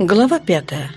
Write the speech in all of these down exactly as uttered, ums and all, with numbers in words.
Глава пятая.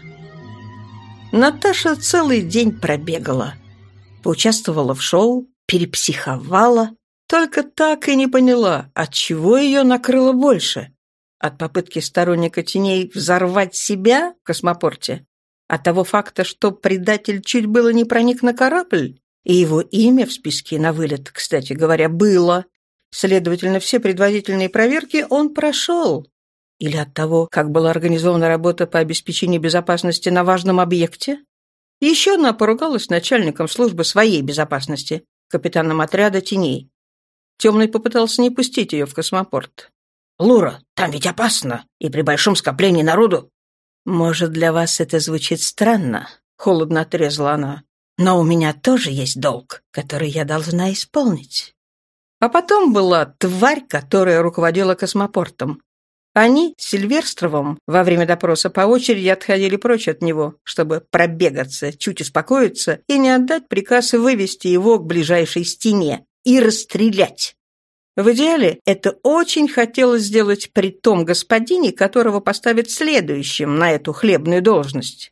Наташа целый день пробегала. Поучаствовала в шоу, перепсиховала. Только так и не поняла, от чего ее накрыло больше. От попытки сторонника теней взорвать себя в космопорте? От того факта, что предатель чуть было не проник на корабль? И его имя в списке на вылет, кстати говоря, было. Следовательно, все предварительные проверки он прошел. Или от того, как была организована работа по обеспечению безопасности на важном объекте? Еще она поругалась с начальником службы своей безопасности, капитаном отряда теней. Темный попытался не пустить ее в космопорт. «Лура, там ведь опасно, и при большом скоплении народу». «Может, для вас это звучит странно», — холодно отрезала она. «Но у меня тоже есть долг, который я должна исполнить». А потом была тварь, которая руководила космопортом. Они с Сильверстровым во время допроса по очереди отходили прочь от него, чтобы пробегаться, чуть успокоиться и не отдать приказ вывести его к ближайшей стене и расстрелять. В идеале это очень хотелось сделать при том господине, которого поставят следующим на эту хлебную должность.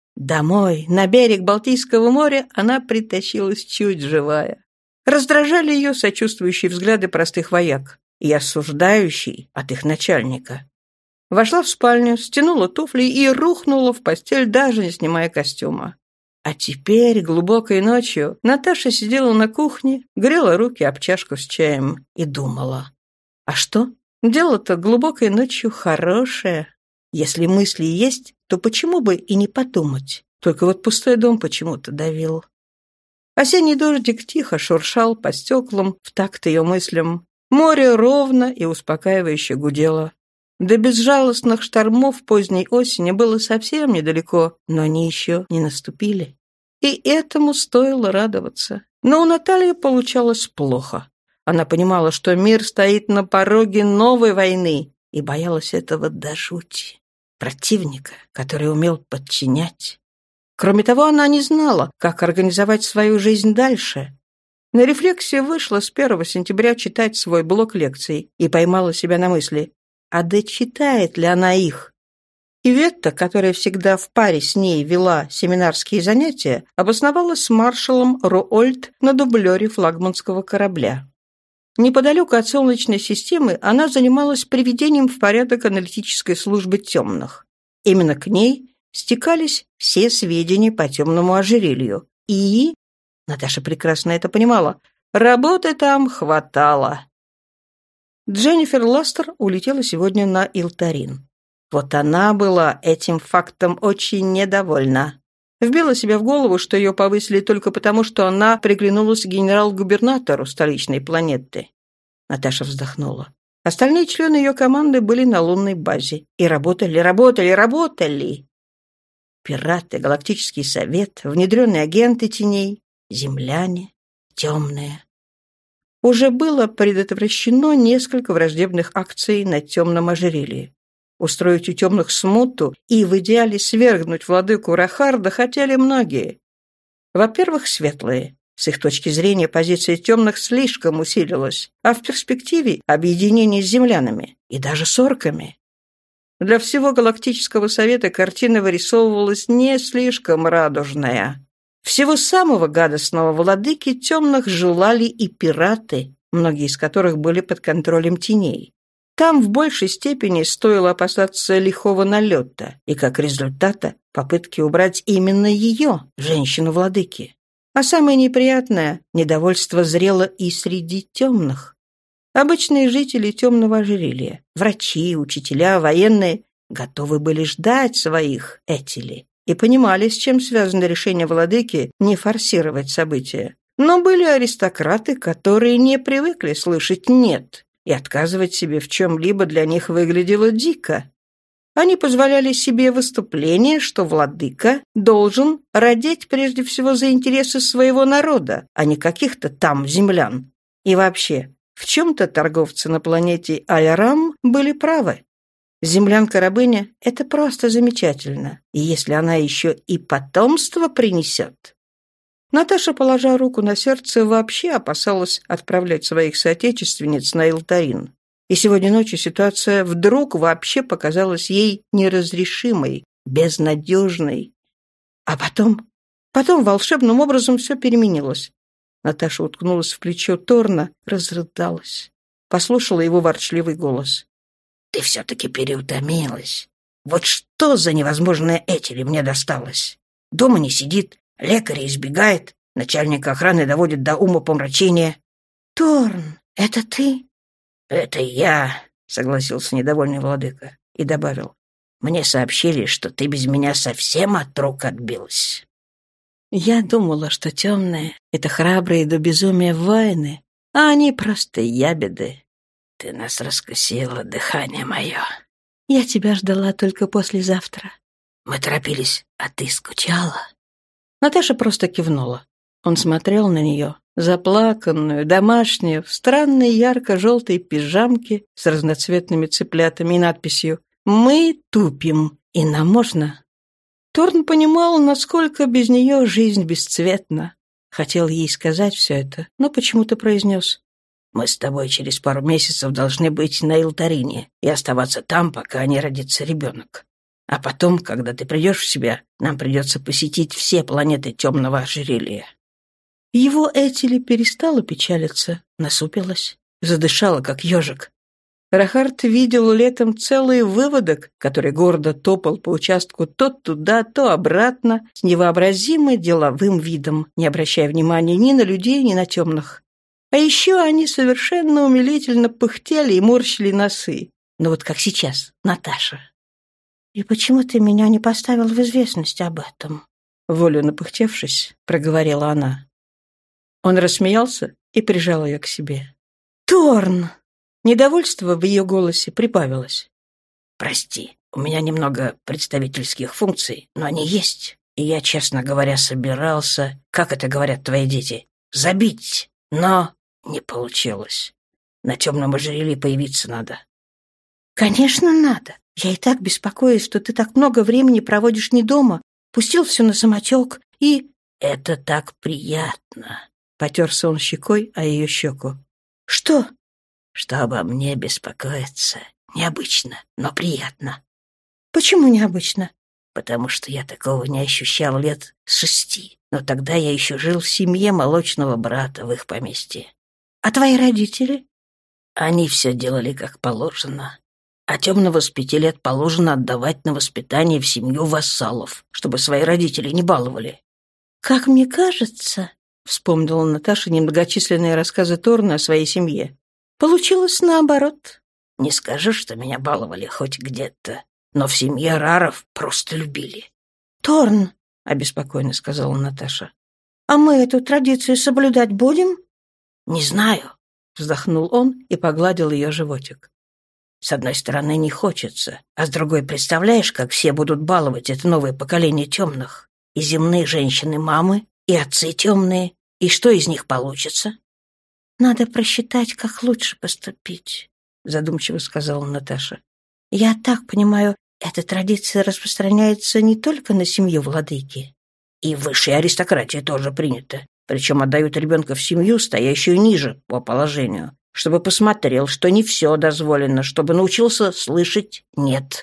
Домой, на берег Балтийского моря, она притащилась чуть живая. Раздражали ее сочувствующие взгляды простых вояк и осуждающий от их начальника. Вошла в спальню, стянула туфли и рухнула в постель, даже не снимая костюма. А теперь, глубокой ночью, Наташа сидела на кухне, грела руки об чашку с чаем и думала. А что? Дело-то глубокой ночью хорошее. Если мысли есть, то почему бы и не подумать? Только вот пустой дом почему-то давил. Осенний дождик тихо шуршал по стеклам в такт ее мыслям. Море ровно и успокаивающе гудело. До безжалостных штормов поздней осени было совсем недалеко, но они еще не наступили. И этому стоило радоваться. Но у Натальи получалось плохо. Она понимала, что мир стоит на пороге новой войны, и боялась этого до жути. Противника, который умел подчинять. Кроме того, она не знала, как организовать свою жизнь дальше. На рефлексию вышла с первого сентября читать свой блок лекций и поймала себя на мысли, а дочитает ли она их? Иветта, которая всегда в паре с ней вела семинарские занятия, обосновалась с маршалом Руольд на дублере флагманского корабля. Неподалеку от Солнечной системы она занималась приведением в порядок аналитической службы темных. Именно к ней стекались все сведения по темному ожерелью. И... Наташа прекрасно это понимала. Работы там хватало. Дженнифер Ластер улетела сегодня на Илтарин. Вот она была этим фактом очень недовольна. Вбила себе в голову, что ее повысили только потому, что она приглянулась генерал-губернатору столичной планеты. Наташа вздохнула. Остальные члены ее команды были на лунной базе. И работали, работали, работали. Пираты, Галактический совет, внедренные агенты теней, земляне, темные. Уже было предотвращено несколько враждебных акций на темном ожерелье. Устроить у темных смуту и в идеале свергнуть владыку Рахарда хотели многие. Во-первых, светлые. С их точки зрения позиция темных слишком усилилась, а в перспективе объединение с землянами и даже с орками. Для всего Галактического совета картина вырисовывалась не слишком радужная. Всего самого гадостного владыки темных желали и пираты, многие из которых были под контролем теней. Там в большей степени стоило опасаться лихого налета и, как результата, попытки убрать именно ее, женщину-владыки. А самое неприятное – недовольство зрело и среди темных. Обычные жители темного ожерелья, врачи, учителя, военные готовы были ждать своих этили и понимали, с чем связано решение владыки не форсировать события. Но были аристократы, которые не привыкли слышать «нет», и отказывать себе в чем-либо для них выглядело дико. Они позволяли себе выступление, что владыка должен родить прежде всего за интересы своего народа, а не каких-то там землян. И вообще, в чем-то торговцы на планете Айрам были правы. Землянка-рабыня — это просто замечательно, и если она еще и потомство принесет. Наташа, положа руку на сердце, вообще опасалась отправлять своих соотечественниц на Илтарин. И сегодня ночью ситуация вдруг вообще показалась ей неразрешимой, безнадежной. А потом... Потом волшебным образом все переменилось. Наташа уткнулась в плечо Торна, разрыдалась. Послушала его ворчливый голос. «Ты все-таки переутомилась. Вот что за невозможное Этели мне досталось? Дома не сидит, лекаря избегает, начальник охраны доводит до умопомрачения». «Торн, это ты?» «Это я», — согласился недовольный владыка и добавил. «Мне сообщили, что ты без меня совсем от рук отбилась». Я думала, что темные — это храбрые до безумия воины, а они просто ябеды. Ты нас раскусила, дыхание мое. Я тебя ждала только послезавтра. Мы торопились, а ты скучала?» Наташа просто кивнула. Он смотрел на нее, заплаканную, домашнюю, в странной ярко-желтой пижамке с разноцветными цыплятами и надписью «Мы тупим, и нам можно». Торн понимал, насколько без нее жизнь бесцветна. Хотел ей сказать все это, но почему-то произнес: «Мы с тобой через пару месяцев должны быть на Илтарине и оставаться там, пока не родится ребенок. А потом, когда ты придешь в себя, нам придется посетить все планеты темного ожерелья». Его Этели перестала печалиться, насупилась, задышала, как ежик. Рахард видел летом целый выводок, который гордо топал по участку то туда, то обратно, с невообразимо деловым видом, не обращая внимания ни на людей, ни на темных. А еще они совершенно умилительно пыхтели и морщили носы. Ну вот как сейчас, Наташа. «И почему ты меня не поставил в известность об этом?» Волю напыхтевшись, проговорила она. Он рассмеялся и прижал ее к себе. «Торн!» Недовольство в ее голосе прибавилось. «Прости, у меня немного представительских функций, но они есть. И я, честно говоря, собирался, как это говорят твои дети, забить, но не получилось. На темном ожерелье появиться надо». «Конечно, надо. Я и так беспокоюсь, что ты так много времени проводишь не дома, пустил все на самотек и...» «Это так приятно», — потерся он щекой о ее щеку. «Что?» «Что обо мне беспокоиться. Необычно, но приятно». «Почему необычно?» «Потому что я такого не ощущал лет с шести. Но тогда я еще жил в семье молочного брата в их поместье». «А твои родители?» «Они все делали как положено. А темного с пяти лет положено отдавать на воспитание в семью вассалов, чтобы свои родители не баловали». «Как мне кажется», — вспомнила Наташа немногочисленные рассказы Торна о своей семье, «получилось наоборот». «Не скажу, что меня баловали хоть где-то, но в семье Раров просто любили». «Торн», — обеспокоенно сказала Наташа, «а мы эту традицию соблюдать будем?» «Не знаю», — вздохнул он и погладил ее животик. «С одной стороны, не хочется, а с другой, представляешь, как все будут баловать это новое поколение темных? И земные женщины-мамы, и отцы темные, и что из них получится?» «Надо просчитать, как лучше поступить», — задумчиво сказала Наташа. «Я так понимаю, эта традиция распространяется не только на семью владыки. И в высшей аристократии тоже принято. Причем отдают ребенка в семью, стоящую ниже по положению, чтобы посмотрел, что не все дозволено, чтобы научился слышать «нет».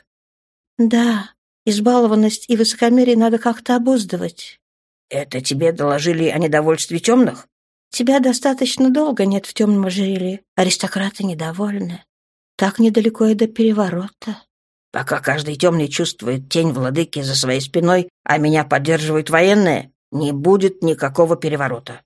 «Да, избалованность и высокомерие надо как-то обуздывать». «Это тебе доложили о недовольстве темных?» «Тебя достаточно долго нет в темном ожерелье. Аристократы недовольны. Так недалеко и до переворота». «Пока каждый темный чувствует тень владыки за своей спиной, а меня поддерживают военные, не будет никакого переворота».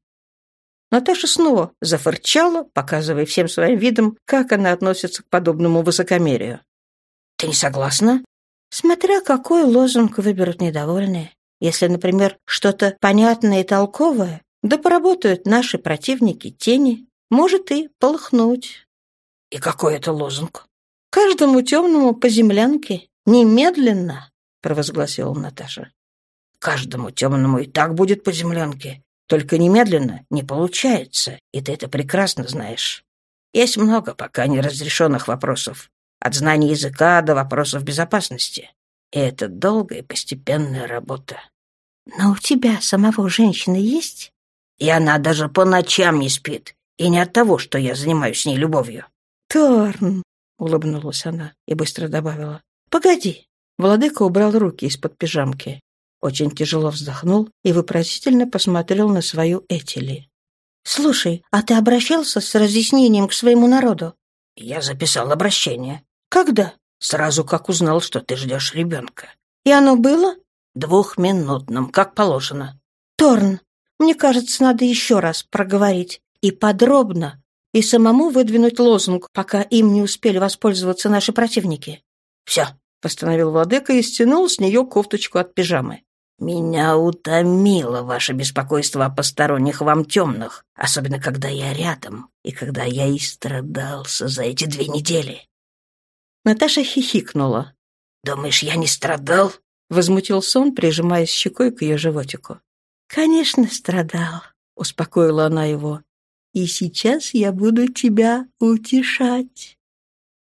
Наташа снова зафырчала, показывая всем своим видом, как она относится к подобному высокомерию. «Ты не согласна?» «Смотря какой лозунг выберут недовольные. Если, например, что-то понятное и толковое, да поработают наши противники тени, может и полыхнуть». «И какой это лозунг?» «Каждому темному по землянке. Немедленно», — провозгласила Наташа. «Каждому темному и так будет по землянке. Только немедленно не получается, и ты это прекрасно знаешь. Есть много пока неразрешенных вопросов. От знаний языка до вопросов безопасности. И это долгая и постепенная работа». «Но у тебя самого женщины есть?» «И она даже по ночам не спит. И не от того, что я занимаюсь с ней любовью». «Торн», — улыбнулась она и быстро добавила. «Погоди, Владыка убрал руки из-под пижамки. Очень тяжело вздохнул и вопросительно посмотрел на свою Этели. «Слушай, а ты обращался с разъяснением к своему народу?» «Я записал обращение. «Когда?» Сразу как узнал, что ты ждешь ребенка». «И оно было?» «Двухминутным, как положено». «Торн, мне кажется, надо еще раз проговорить. И подробно. И самому выдвинуть лозунг, пока им не успели воспользоваться наши противники». «Все», — постановил владыка и стянул с нее кофточку от пижамы. «Меня утомило ваше беспокойство о посторонних вам темных, особенно когда я рядом и когда я истрадался за эти две недели». Наташа хихикнула. «Думаешь, я не страдал?» — возмутился он, прижимаясь щекой к ее животику. «Конечно, страдал», — успокоила она его. «И сейчас я буду тебя утешать».